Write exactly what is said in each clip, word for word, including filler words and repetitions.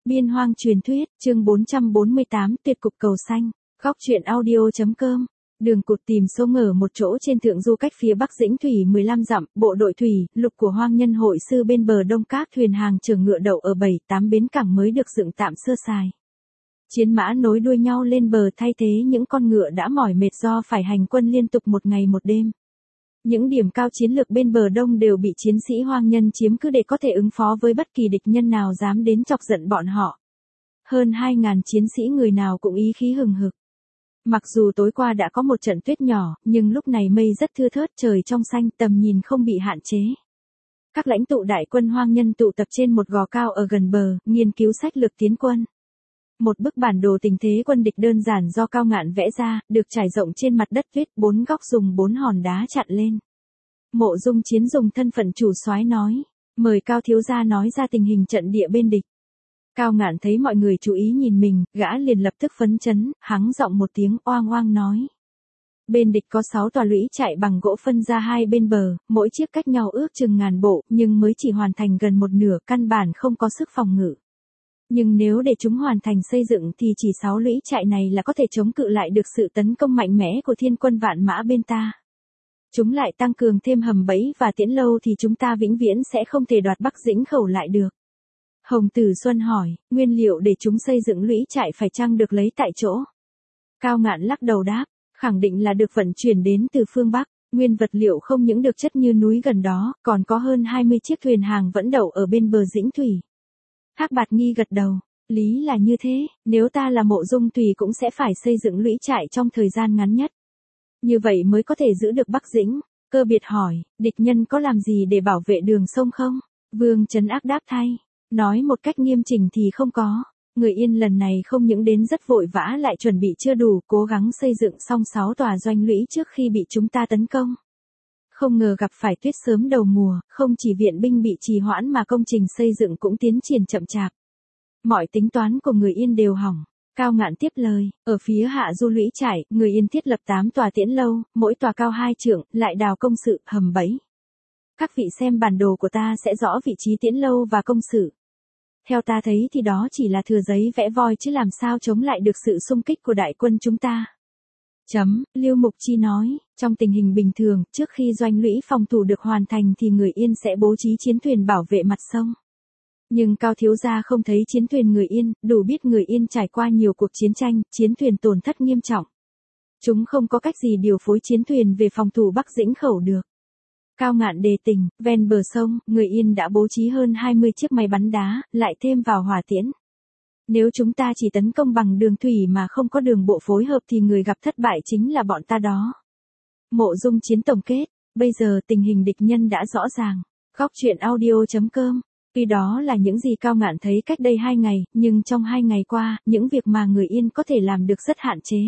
Biên hoang truyền thuyết, chương bốn trăm bốn mươi tám, tuyệt cục cầu xanh. Góc truyện audio.com. Đường cụt tìm số ngờ một chỗ trên thượng du cách phía bắc Dĩnh Thủy mười lăm dặm, bộ đội thủy, lục của hoang nhân hội sư bên bờ đông các thuyền hàng chở ngựa đậu ở bảy tám bến cảng mới được dựng tạm sơ sài. Chiến mã nối đuôi nhau lên bờ thay thế những con ngựa đã mỏi mệt do phải hành quân liên tục một ngày một đêm. Những điểm cao chiến lược bên bờ đông đều bị chiến sĩ hoang nhân chiếm cứ để có thể ứng phó với bất kỳ địch nhân nào dám đến chọc giận bọn họ. Hơn hai ngàn chiến sĩ người nào cũng ý khí hừng hực. Mặc dù tối qua đã có một trận tuyết nhỏ, nhưng lúc này mây rất thưa thớt, trời trong xanh, tầm nhìn không bị hạn chế. Các lãnh tụ đại quân hoang nhân tụ tập trên một gò cao ở gần bờ, nghiên cứu sách lược tiến quân. Một bức bản đồ tình thế quân địch đơn giản do Cao Ngạn vẽ ra, được trải rộng trên mặt đất tuyết, bốn góc dùng bốn hòn đá chặn lên. Mộ Dung Chiến dùng thân phận chủ soái nói, mời Cao thiếu gia nói ra tình hình trận địa bên địch. Cao Ngạn thấy mọi người chú ý nhìn mình, gã liền lập tức phấn chấn, hắng giọng một tiếng oang oang nói. Bên địch có sáu tòa lũy trại bằng gỗ phân ra hai bên bờ, mỗi chiếc cách nhau ước chừng ngàn bộ, nhưng mới chỉ hoàn thành gần một nửa, căn bản không có sức phòng ngự. Nhưng nếu để chúng hoàn thành xây dựng thì chỉ sáu lũy trại này là có thể chống cự lại được sự tấn công mạnh mẽ của thiên quân vạn mã bên ta. Chúng lại tăng cường thêm hầm bẫy và tiễn lâu thì chúng ta vĩnh viễn sẽ không thể đoạt Bắc Dĩnh Khẩu lại được. Hồng Tử Xuân hỏi, nguyên liệu để chúng xây dựng lũy trại phải chăng được lấy tại chỗ? Cao Ngạn lắc đầu đáp, khẳng định là được vận chuyển đến từ phương Bắc. Nguyên vật liệu không những được chất như núi gần đó, còn có hơn hai mươi chiếc thuyền hàng vẫn đậu ở bên bờ Dĩnh Thủy. Hắc Bạt Nghi gật đầu, lý là như thế, nếu ta là Mộ Dung Tùy cũng sẽ phải xây dựng lũy trại trong thời gian ngắn nhất. Như vậy mới có thể giữ được Bắc Dĩnh. Cơ Biệt hỏi, địch nhân có làm gì để bảo vệ đường sông không? Vương Trấn Ác đáp thay, nói một cách nghiêm chỉnh thì không có. Người Yên lần này không những đến rất vội vã lại chuẩn bị chưa đủ, cố gắng xây dựng xong sáu tòa doanh lũy trước khi bị chúng ta tấn công. Không ngờ gặp phải tuyết sớm đầu mùa, không chỉ viện binh bị trì hoãn mà công trình xây dựng cũng tiến triển chậm chạp. Mọi tính toán của người Yên đều hỏng. Cao Ngạn tiếp lời, ở phía hạ du lũy trại, người Yên thiết lập tám tòa tiễn lâu, mỗi tòa cao hai trượng, lại đào công sự, hầm bẫy. Các vị xem bản đồ của ta sẽ rõ vị trí tiễn lâu và công sự. Theo ta thấy thì đó chỉ là thừa giấy vẽ voi chứ làm sao chống lại được sự xung kích của đại quân chúng ta. Chấm, Lưu Mục Chi nói, trong tình hình bình thường, trước khi doanh lũy phòng thủ được hoàn thành thì người Yên sẽ bố trí chiến thuyền bảo vệ mặt sông. Nhưng Cao thiếu gia không thấy chiến thuyền người Yên, đủ biết người Yên trải qua nhiều cuộc chiến tranh, chiến thuyền tổn thất nghiêm trọng. Chúng không có cách gì điều phối chiến thuyền về phòng thủ Bắc Dĩnh Khẩu được. Cao Ngạn đề tình, ven bờ sông, người Yên đã bố trí hơn hai mươi chiếc máy bắn đá, lại thêm vào hỏa tiễn. Nếu chúng ta chỉ tấn công bằng đường thủy mà không có đường bộ phối hợp thì người gặp thất bại chính là bọn ta đó. Mộ Dung Chiến tổng kết, bây giờ tình hình địch nhân đã rõ ràng. Góc truyện audio.com. Tuy đó là những gì Cao Ngạn thấy cách đây hai ngày, nhưng trong hai ngày qua, những việc mà người Yên có thể làm được rất hạn chế.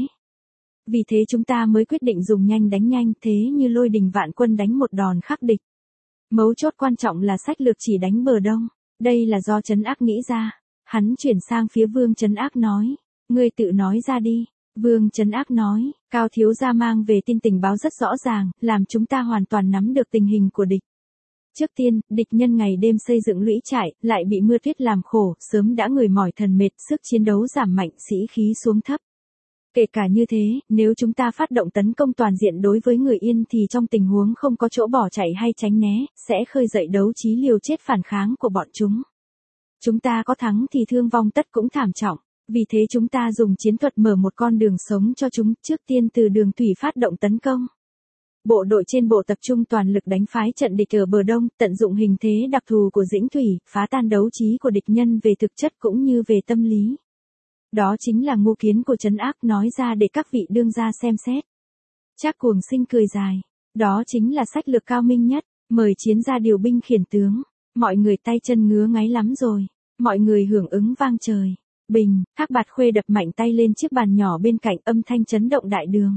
Vì thế chúng ta mới quyết định dùng nhanh đánh nhanh, thế như lôi đình vạn quân đánh một đòn khắc địch. Mấu chốt quan trọng là sách lược chỉ đánh bờ đông. Đây là do Trấn Ác nghĩ ra. Hắn chuyển sang phía Vương Trấn Ác nói, ngươi tự nói ra đi. Vương Trấn Ác nói, Cao thiếu gia mang về tin tình báo rất rõ ràng, làm chúng ta hoàn toàn nắm được tình hình của địch. Trước tiên, địch nhân ngày đêm xây dựng lũy trại, lại bị mưa tuyết làm khổ, sớm đã người mỏi thần mệt, sức chiến đấu giảm mạnh, sĩ khí xuống thấp. Kể cả như thế, nếu chúng ta phát động tấn công toàn diện đối với người Yên thì trong tình huống không có chỗ bỏ chạy hay tránh né, sẽ khơi dậy đấu trí liều chết phản kháng của bọn chúng. Chúng ta có thắng thì thương vong tất cũng thảm trọng, vì thế chúng ta dùng chiến thuật mở một con đường sống cho chúng, trước tiên từ đường thủy phát động tấn công. Bộ đội trên bộ tập trung toàn lực đánh phái trận địch ở bờ đông, tận dụng hình thế đặc thù của Dĩnh Thủy, phá tan đấu trí của địch nhân về thực chất cũng như về tâm lý. Đó chính là ngụ kiến của Trấn Ác nói ra để các vị đương gia xem xét. Trác Cuồng Sinh cười dài, đó chính là sách lược cao minh nhất, mời chiến ra điều binh khiển tướng. Mọi người tay chân ngứa ngáy lắm rồi. Mọi người hưởng ứng vang trời. Bình, Hắc Bạt Khuê đập mạnh tay lên chiếc bàn nhỏ bên cạnh, âm thanh chấn động đại đường.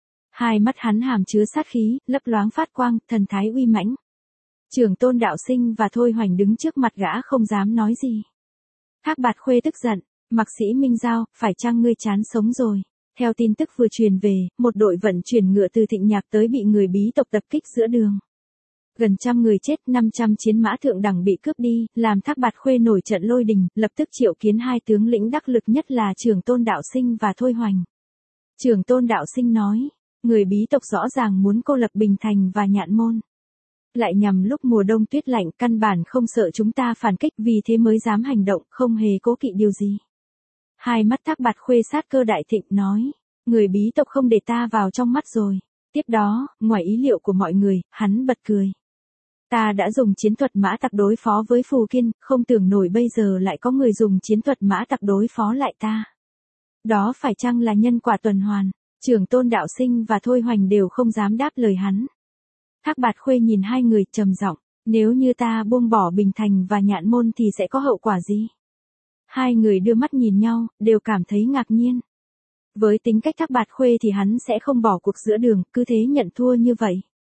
Hai mắt hắn hàm chứa sát khí, lấp loáng phát quang, thần thái uy mãnh. Trưởng Tôn Đạo Sinh và Thôi Hoành đứng trước mặt gã không dám nói gì. Hắc Bạt Khuê tức giận, Mạc Sĩ Minh Giao, phải chăng ngươi chán sống rồi? Theo tin tức vừa truyền về, một đội vận chuyển ngựa từ Thịnh Nhạc tới bị người bí tộc tập kích giữa đường. Gần trăm người chết, năm trăm chiến mã thượng đẳng bị cướp đi, làm Thác Bạt Khuê nổi trận lôi đình, lập tức triệu kiến hai tướng lĩnh đắc lực nhất là Trường Tôn Đạo Sinh và Thôi Hoành. Trường Tôn Đạo Sinh nói, người bí tộc rõ ràng muốn cô lập Bình Thành và Nhạn Môn. Lại nhằm lúc mùa đông tuyết lạnh, căn bản không sợ chúng ta phản kích, vì thế mới dám hành động, không hề cố kỵ điều gì. Hai mắt Thác Bạt Khuê sát cơ đại thịnh nói, người bí tộc không để ta vào trong mắt rồi. Tiếp đó, ngoài ý liệu của mọi người, hắn bật cười. Ta đã dùng chiến thuật mã tặc đối phó với Phù Kiên, không tưởng nổi bây giờ lại có người dùng chiến thuật mã tặc đối phó lại ta. Đó phải chăng là nhân quả tuần hoàn? Trường Tôn Đạo Sinh và Thôi Hoành đều không dám đáp lời hắn. Thác Bạt Khuê nhìn hai người trầm giọng, nếu như ta buông bỏ Bình Thành và Nhạn Môn thì sẽ có hậu quả gì? Hai người đưa mắt nhìn nhau, đều cảm thấy ngạc nhiên. Với tính cách Thác Bạt Khuê thì hắn sẽ không bỏ cuộc giữa đường, cứ thế nhận thua như vậy.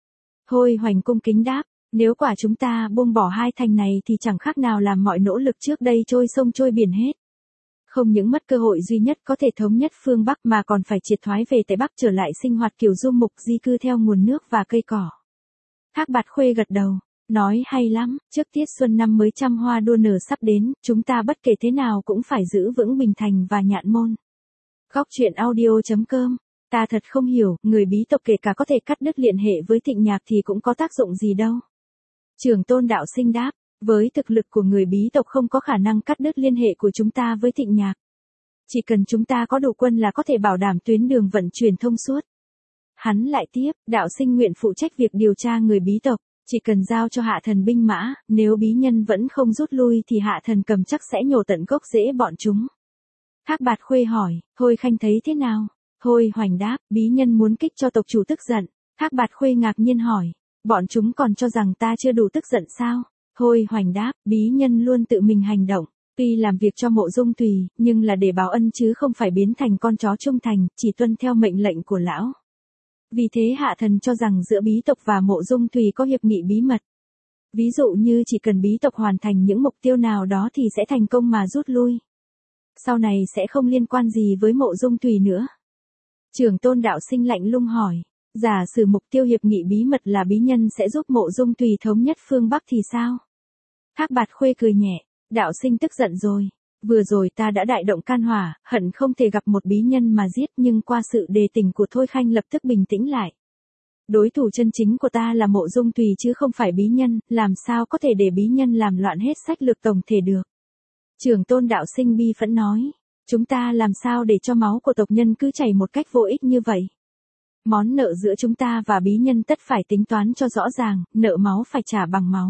Thôi Hoành cung kính đáp, nếu quả chúng ta buông bỏ hai thành này thì chẳng khác nào làm mọi nỗ lực trước đây trôi sông trôi biển hết. Không những mất cơ hội duy nhất có thể thống nhất phương Bắc mà còn phải triệt thoái về Tây Bắc trở lại sinh hoạt kiểu du mục di cư theo nguồn nước và cây cỏ. Thác Bạt Khuê gật đầu, nói hay lắm, trước tiết xuân năm mới trăm hoa đua nở sắp đến, chúng ta bất kể thế nào cũng phải giữ vững Bình Thành và Nhạn Môn. Góc truyện audio chấm com, ta thật không hiểu, người bí tộc kể cả có thể cắt đứt liên hệ với Thịnh Nhạc thì cũng có tác dụng gì đâu. Trường Tôn Đạo Sinh đáp, với thực lực của người bí tộc không có khả năng cắt đứt liên hệ của chúng ta với Thịnh Nhạc. Chỉ cần chúng ta có đủ quân là có thể bảo đảm tuyến đường vận chuyển thông suốt. Hắn lại tiếp, Đạo Sinh nguyện phụ trách việc điều tra người bí tộc, chỉ cần giao cho Hạ Thần binh mã, nếu bí nhân vẫn không rút lui thì Hạ Thần cầm chắc sẽ nhổ tận gốc rễ bọn chúng. Thác Bạt Khuê hỏi, Thôi Khanh thấy thế nào? Thôi Hoành đáp, bí nhân muốn kích cho tộc chủ tức giận. Thác Bạt Khuê ngạc nhiên hỏi, bọn chúng còn cho rằng ta chưa đủ tức giận sao? Thôi Hoành đáp, bí nhân luôn tự mình hành động, tuy làm việc cho Mộ Dung Tùy, nhưng là để báo ân chứ không phải biến thành con chó trung thành, chỉ tuân theo mệnh lệnh của lão. Vì thế Hạ Thần cho rằng giữa bí tộc và Mộ Dung Tùy có hiệp nghị bí mật. Ví dụ như chỉ cần bí tộc hoàn thành những mục tiêu nào đó thì sẽ thành công mà rút lui. Sau này sẽ không liên quan gì với Mộ Dung Tùy nữa. Trường Tôn Đạo Sinh lạnh lùng hỏi, giả sử mục tiêu hiệp nghị bí mật là bí nhân sẽ giúp Mộ Dung Tùy thống nhất phương Bắc thì sao? Thác Bạt Khuê cười nhẹ, Đạo Sinh tức giận rồi. Vừa rồi ta đã đại động can hỏa, hận không thể gặp một bí nhân mà giết, nhưng qua sự đề tình của Thôi Khanh lập tức bình tĩnh lại. Đối thủ chân chính của ta là Mộ Dung Tùy chứ không phải bí nhân, làm sao có thể để bí nhân làm loạn hết sách lược tổng thể được. Trường Tôn Đạo Sinh bi phẫn nói, chúng ta làm sao để cho máu của tộc nhân cứ chảy một cách vô ích như vậy? Món nợ giữa chúng ta và bí nhân tất phải tính toán cho rõ ràng, nợ máu phải trả bằng máu.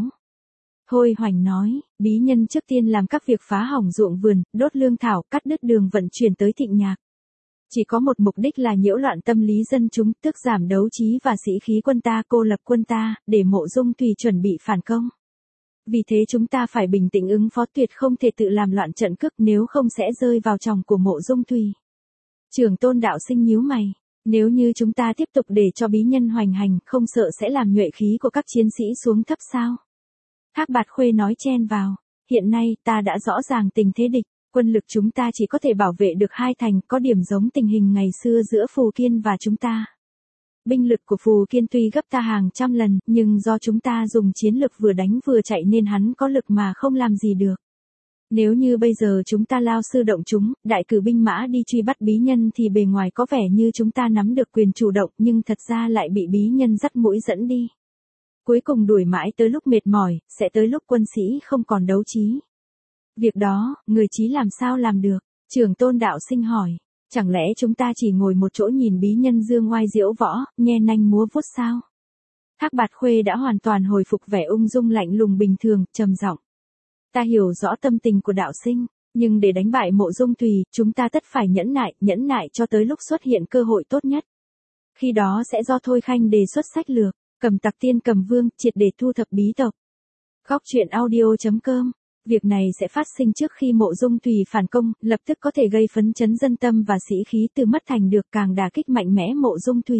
Thôi Hoành nói, bí nhân trước tiên làm các việc phá hỏng ruộng vườn, đốt lương thảo, cắt đứt đường vận chuyển tới Thịnh Nhạc. Chỉ có một mục đích là nhiễu loạn tâm lý dân chúng, tức giảm đấu trí và sĩ khí quân ta, cô lập quân ta, để Mộ Dung Tùy chuẩn bị phản công. Vì thế chúng ta phải bình tĩnh ứng phó, tuyệt không thể tự làm loạn trận cước, nếu không sẽ rơi vào chòng của Mộ Dung Tùy. Trường Tôn Đạo Sinh nhíu mày, nếu như chúng ta tiếp tục để cho bí nhân hoành hành, không sợ sẽ làm nhuệ khí của các chiến sĩ xuống thấp sao? Thác Bạt Khuê nói chen vào, hiện nay ta đã rõ ràng tình thế địch, quân lực chúng ta chỉ có thể bảo vệ được hai thành, có điểm giống tình hình ngày xưa giữa Phù Kiên và chúng ta. Binh lực của Phù Kiên tuy gấp ta hàng trăm lần, nhưng do chúng ta dùng chiến lược vừa đánh vừa chạy nên hắn có lực mà không làm gì được. Nếu như bây giờ chúng ta lao sư động chúng, đại cử binh mã đi truy bắt bí nhân thì bề ngoài có vẻ như chúng ta nắm được quyền chủ động, nhưng thật ra lại bị bí nhân dắt mũi dẫn đi. Cuối cùng đuổi mãi tới lúc mệt mỏi, sẽ tới lúc quân sĩ không còn đấu trí. Việc đó, người trí làm sao làm được? Trường Tôn Đạo Sinh hỏi, chẳng lẽ chúng ta chỉ ngồi một chỗ nhìn bí nhân dương oai diễu võ, nhe nanh múa vuốt sao? Thác Bạt Khuê đã hoàn toàn hồi phục vẻ ung dung lạnh lùng bình thường, trầm giọng. Ta hiểu rõ tâm tình của Đạo Sinh, nhưng để đánh bại Mộ Dung Tùy, chúng ta tất phải nhẫn nại, nhẫn nại cho tới lúc xuất hiện cơ hội tốt nhất. Khi đó sẽ do Thôi Khanh đề xuất sách lược, cầm tặc tiên cầm vương, triệt để thu thập bí tộc. Góc truyện audio chấm com. Việc này sẽ phát sinh trước khi Mộ Dung Tùy phản công, lập tức có thể gây phấn chấn dân tâm và sĩ khí, từ mất thành được càng đả kích mạnh mẽ Mộ Dung Tùy.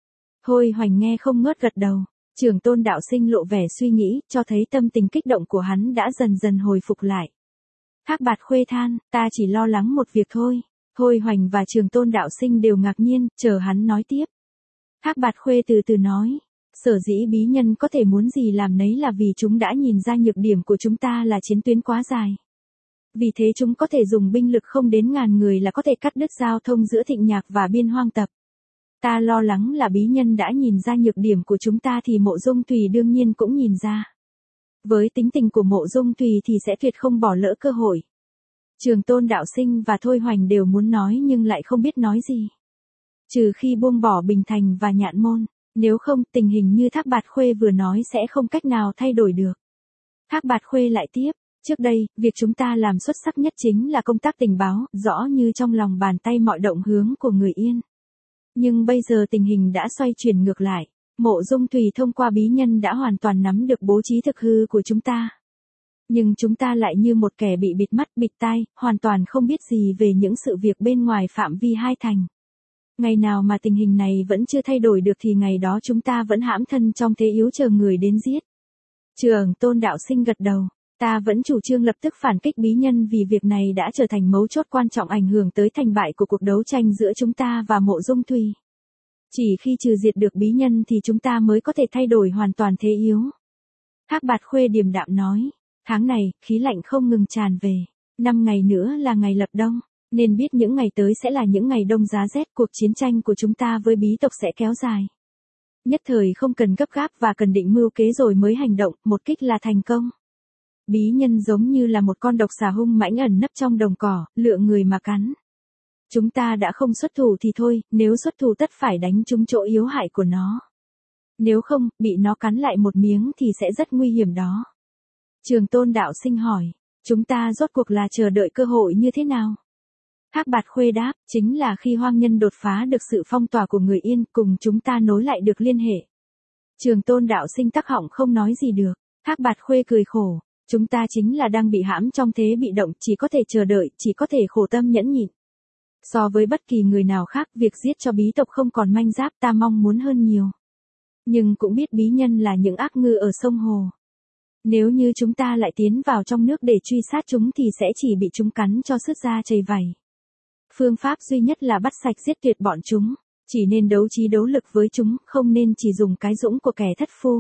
Thôi Hoành nghe không ngớt gật đầu. Trường Tôn Đạo Sinh lộ vẻ suy nghĩ, cho thấy tâm tình kích động của hắn đã dần dần hồi phục lại. Thác Bạt Khuê than, ta chỉ lo lắng một việc thôi. Thôi Hoành và Trường Tôn Đạo Sinh đều ngạc nhiên, chờ hắn nói tiếp. Thác Bạt Khuê từ từ nói, Sở dĩ bí nhân có thể muốn gì làm nấy là vì chúng đã nhìn ra nhược điểm của chúng ta là chiến tuyến quá dài. Vì thế chúng có thể dùng binh lực không đến ngàn người là có thể cắt đứt giao thông giữa Thịnh Nhạc và Biên Hoang Tập. Ta lo lắng là bí nhân đã nhìn ra nhược điểm của chúng ta thì Mộ Dung Thùy đương nhiên cũng nhìn ra. Với tính tình của Mộ Dung Thùy thì sẽ tuyệt không bỏ lỡ cơ hội. Trường Tôn Đạo Sinh và Thôi Hoành đều muốn nói nhưng lại không biết nói gì. Trừ khi buông bỏ Bình Thành và Nhạn Môn, nếu không tình hình như Thác Bạt Khuê vừa nói sẽ không cách nào thay đổi được. Thác Bạt Khuê lại tiếp, trước đây, việc chúng ta làm xuất sắc nhất chính là công tác tình báo, rõ như trong lòng bàn tay mọi động hướng của người Yên. Nhưng bây giờ tình hình đã xoay chuyển ngược lại, Mộ Dung Thùy thông qua bí nhân đã hoàn toàn nắm được bố trí thực hư của chúng ta. Nhưng chúng ta lại như một kẻ bị bịt mắt bịt tai, hoàn toàn không biết gì về những sự việc bên ngoài phạm vi hai thành. Ngày nào mà tình hình này vẫn chưa thay đổi được thì ngày đó chúng ta vẫn hãm thân trong thế yếu chờ người đến giết. Trường Tôn Đạo Sinh gật đầu, ta vẫn chủ trương lập tức phản kích bí nhân vì việc này đã trở thành mấu chốt quan trọng ảnh hưởng tới thành bại của cuộc đấu tranh giữa chúng ta và Mộ Dung Thùy. Chỉ khi trừ diệt được bí nhân thì chúng ta mới có thể thay đổi hoàn toàn thế yếu. Thác Bạt Khuê điềm đạm nói, tháng này, khí lạnh không ngừng tràn về, năm ngày nữa là ngày lập đông. Nên biết những ngày tới sẽ là những ngày đông giá rét, cuộc chiến tranh của chúng ta với bí tộc sẽ kéo dài. Nhất thời không cần gấp gáp và cần định mưu kế rồi mới hành động, một kích là thành công. Bí nhân giống như là một con độc xà hung mãnh ẩn nấp trong đồng cỏ, lựa người mà cắn. Chúng ta đã không xuất thủ thì thôi, nếu xuất thủ tất phải đánh trúng chỗ yếu hại của nó. Nếu không, bị nó cắn lại một miếng thì sẽ rất nguy hiểm đó. Trường Tôn Đạo Sinh hỏi, chúng ta rốt cuộc là chờ đợi cơ hội như thế nào? Thác Bạt Khuê đáp, chính là khi hoang nhân đột phá được sự phong tỏa của người Yên cùng chúng ta nối lại được liên hệ. Trường Tôn Đạo Sinh tắc họng không nói gì được, Thác Bạt Khuê cười khổ, chúng ta chính là đang bị hãm trong thế bị động, chỉ có thể chờ đợi, chỉ có thể khổ tâm nhẫn nhịn. So với bất kỳ người nào khác, việc giết cho bí tộc không còn manh giáp ta mong muốn hơn nhiều. Nhưng cũng biết bí nhân là những ác ngư ở sông Hồ. Nếu như chúng ta lại tiến vào trong nước để truy sát chúng thì sẽ chỉ bị chúng cắn cho sứt da chảy vảy. Phương pháp duy nhất là bắt sạch giết tuyệt bọn chúng, chỉ nên đấu trí đấu lực với chúng, không nên chỉ dùng cái dũng của kẻ thất phu.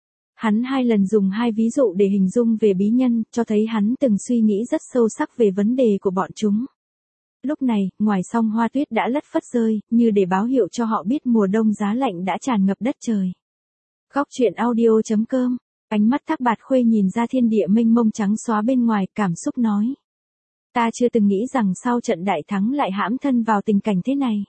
Hắn hai lần dùng hai ví dụ để hình dung về bí nhân, cho thấy hắn từng suy nghĩ rất sâu sắc về vấn đề của bọn chúng. Lúc này, ngoài song hoa tuyết đã lất phất rơi, như để báo hiệu cho họ biết mùa đông giá lạnh đã tràn ngập đất trời. Góc truyện audio chấm com, ánh mắt Thác Bạt Khuê nhìn ra thiên địa mênh mông trắng xóa bên ngoài, cảm xúc nói. Ta chưa từng nghĩ rằng sau trận đại thắng lại hãm thân vào tình cảnh thế này.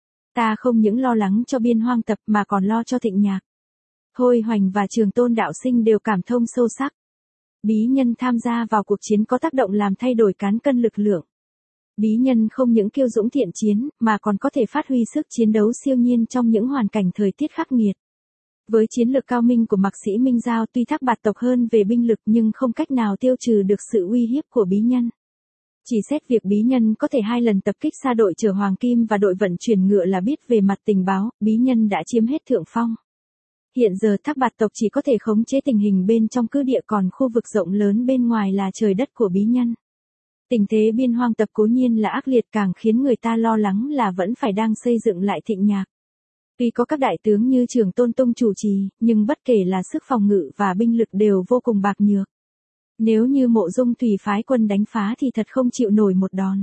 Ta không những lo lắng cho Biên Hoang Tập mà còn lo cho Thịnh Nhạc. Thôi Hoành và Trường Tôn Đạo Sinh đều cảm thông sâu sắc. Bí nhân tham gia vào cuộc chiến có tác động làm thay đổi cán cân lực lượng. Bí nhân không những kiêu dũng thiện chiến, mà còn có thể phát huy sức chiến đấu siêu nhiên trong những hoàn cảnh thời tiết khắc nghiệt. Với chiến lược cao minh của Mạc Sĩ Minh Giao tuy Thác Bạt tộc hơn về binh lực nhưng không cách nào tiêu trừ được sự uy hiếp của bí nhân. Chỉ xét việc bí nhân có thể hai lần tập kích xa đội chở Hoàng Kim và đội vận chuyển ngựa là biết về mặt tình báo, bí nhân đã chiếm hết thượng phong. Hiện giờ Thác Bạt tộc chỉ có thể khống chế tình hình bên trong cứ địa, còn khu vực rộng lớn bên ngoài là trời đất của bí nhân. Tình thế Biên Hoang Tập cố nhiên là ác liệt, càng khiến người ta lo lắng là vẫn phải đang xây dựng lại Thịnh Nhạc. Tuy có các đại tướng như Trường Tôn Tông chủ trì, nhưng bất kể là sức phòng ngự và binh lực đều vô cùng bạc nhược. Nếu như Mộ Dung Thùy phái quân đánh phá thì thật không chịu nổi một đòn.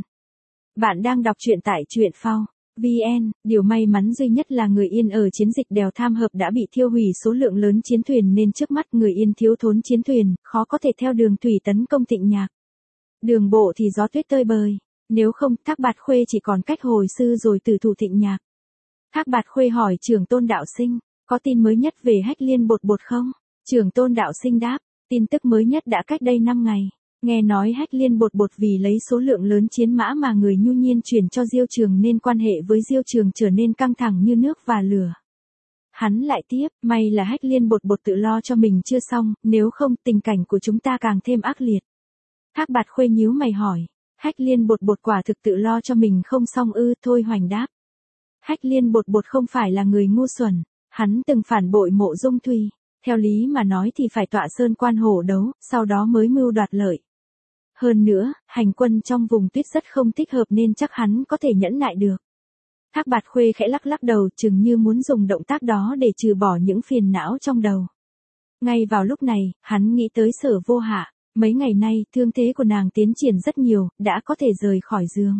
Bạn đang đọc truyện tại truyện phao chấm vn, điều may mắn duy nhất là người Yên ở chiến dịch đèo Tham Hợp đã bị thiêu hủy số lượng lớn chiến thuyền nên trước mắt người Yên thiếu thốn chiến thuyền, khó có thể theo đường thủy tấn công Thịnh Nhạc. Đường bộ thì gió tuyết tơi bời, nếu không Thác Bạt Khuê chỉ còn cách hồi sư rồi tử thủ Thịnh Nhạc. Thác Bạt Khuê hỏi Trường Tôn Đạo Sinh, có tin mới nhất về Hách Liên Bột Bột không? Trường Tôn Đạo Sinh đáp, tin tức mới nhất đã cách đây năm ngày. Nghe nói Hách Liên Bột Bột vì lấy số lượng lớn chiến mã mà người nhu nhiên chuyển cho Diêu Trường nên quan hệ với Diêu Trường trở nên căng thẳng như nước và lửa. Hắn lại tiếp, may là Hách Liên Bột Bột tự lo cho mình chưa xong, nếu không tình cảnh của chúng ta càng thêm ác liệt. Thác Bạt Khuê nhíu mày hỏi, Hách Liên Bột Bột quả thực tự lo cho mình không xong ư? Thôi Hoành đáp. Hách Liên Bột Bột không phải là người ngu xuẩn, hắn từng phản bội Mộ Dung Thùy, theo lý mà nói thì phải tọa sơn quan hổ đấu, sau đó mới mưu đoạt lợi. Hơn nữa, hành quân trong vùng tuyết rất không thích hợp nên chắc hắn có thể nhẫn nại được. Thác Bạt Khuê khẽ lắc lắc đầu, chừng như muốn dùng động tác đó để trừ bỏ những phiền não trong đầu. Ngay vào lúc này, hắn nghĩ tới Sở Vô Hạ. Mấy ngày nay, thương thế của nàng tiến triển rất nhiều, đã có thể rời khỏi giường.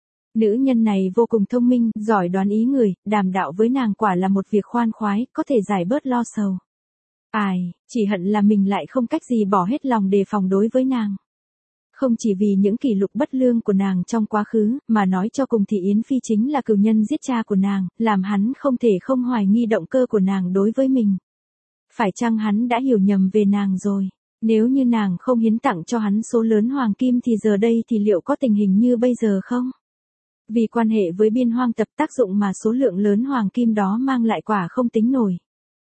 Nữ nhân này vô cùng thông minh, giỏi đoán ý người, đàm đạo với nàng quả là một việc khoan khoái, có thể giải bớt lo sầu. Ai, chỉ hận là mình lại không cách gì bỏ hết lòng đề phòng đối với nàng. Không chỉ vì những kỷ lục bất lương của nàng trong quá khứ, mà nói cho cùng thì Yến Phi chính là cừu nhân giết cha của nàng, làm hắn không thể không hoài nghi động cơ của nàng đối với mình. Phải chăng hắn đã hiểu nhầm về nàng rồi? Nếu như nàng không hiến tặng cho hắn số lớn hoàng kim thì giờ đây thì liệu có tình hình như bây giờ không? Vì quan hệ với Biên Hoang Tập, tác dụng mà số lượng lớn hoàng kim đó mang lại quả không tính nổi.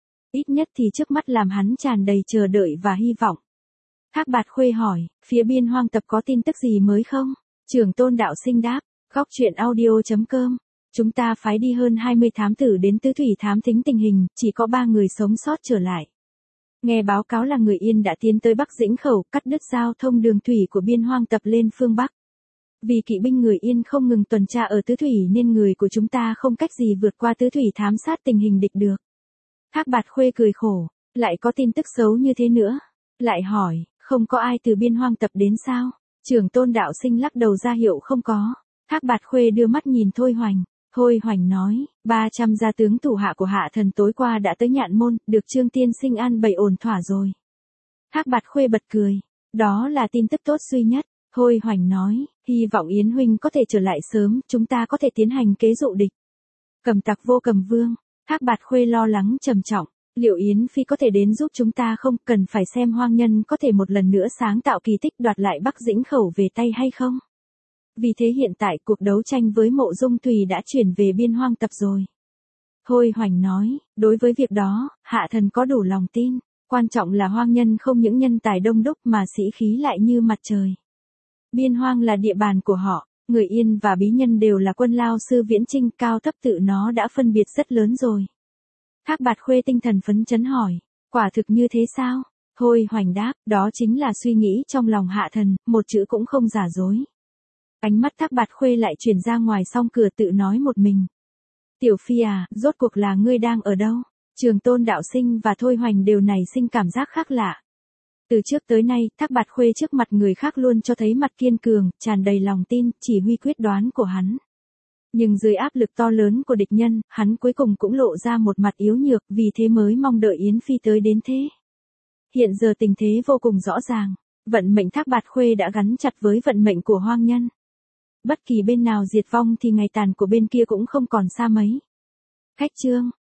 Ít nhất thì trước mắt làm hắn tràn đầy chờ đợi và hy vọng. Thác Bạt Khuê hỏi, phía Biên Hoang Tập có tin tức gì mới không? Trưởng Tôn đạo sinh đáp, góc truyện audio chấm com. Chúng ta phái đi hơn hai mươi thám tử đến Tứ Thủy thám thính tình hình, chỉ có ba người sống sót trở lại. Nghe báo cáo là người Yên đã tiến tới Bắc Dĩnh Khẩu, cắt đứt giao thông đường thủy của Biên Hoang Tập lên phương Bắc. Vì kỵ binh người Yên không ngừng tuần tra ở Tứ Thủy nên người của chúng ta không cách gì vượt qua Tứ Thủy thám sát tình hình địch được. Thác Bạt Khuê cười khổ, lại có tin tức xấu như thế nữa. Lại hỏi, không có ai từ Biên Hoang Tập đến sao? Trưởng Tôn đạo sinh lắc đầu ra hiệu không có. Thác Bạt Khuê đưa mắt nhìn Thôi Hoành. Thôi Hoành nói, ba trăm gia tướng thủ hạ của Hạ Thần tối qua đã tới Nhạn Môn, được Trương tiên sinh an bày ổn thỏa rồi. Thác Bạt Khuê bật cười, đó là tin tức tốt duy nhất. Thôi Hoành nói, hy vọng Yến huynh có thể trở lại sớm, chúng ta có thể tiến hành kế dụ địch. Cầm Tặc Vô Cầm Vương. Thác Bạt Khuê lo lắng trầm trọng, liệu Yến Phi có thể đến giúp chúng ta không? Cần phải xem Hoang Nhân có thể một lần nữa sáng tạo kỳ tích đoạt lại Bắc Dĩnh Khẩu về tay hay không. Vì thế hiện tại cuộc đấu tranh với Mộ Dung Thùy đã chuyển về Biên Hoang Tập rồi. Thôi Hoành nói, đối với việc đó, Hạ Thần có đủ lòng tin, quan trọng là Hoang Nhân không những nhân tài đông đúc mà sĩ khí lại như mặt trời. Biên Hoang là địa bàn của họ, người Yên và Bí Nhân đều là quân lao sư viễn chinh, cao thấp tự nó đã phân biệt rất lớn rồi. Thác Bạt Khuê tinh thần phấn chấn hỏi, quả thực như thế sao? Thôi Hoành đáp, đó chính là suy nghĩ trong lòng Hạ Thần, một chữ cũng không giả dối. Ánh mắt Thác Bạt Khuê lại chuyển ra ngoài song cửa, tự nói một mình. Tiểu Phi à, rốt cuộc là ngươi đang ở đâu? Trường Tôn đạo sinh và Thôi Hoành đều nảy sinh cảm giác khác lạ. Từ trước tới nay, Thác Bạt Khuê trước mặt người khác luôn cho thấy mặt kiên cường, tràn đầy lòng tin, chỉ huy quyết đoán của hắn. Nhưng dưới áp lực to lớn của địch nhân, hắn cuối cùng cũng lộ ra một mặt yếu nhược, vì thế mới mong đợi Yến Phi tới đến thế. Hiện giờ tình thế vô cùng rõ ràng, vận mệnh Thác Bạt Khuê đã gắn chặt với vận mệnh của Hoang Nhân. Bất kỳ bên nào diệt vong thì ngày tàn của bên kia cũng không còn xa mấy. Khách chương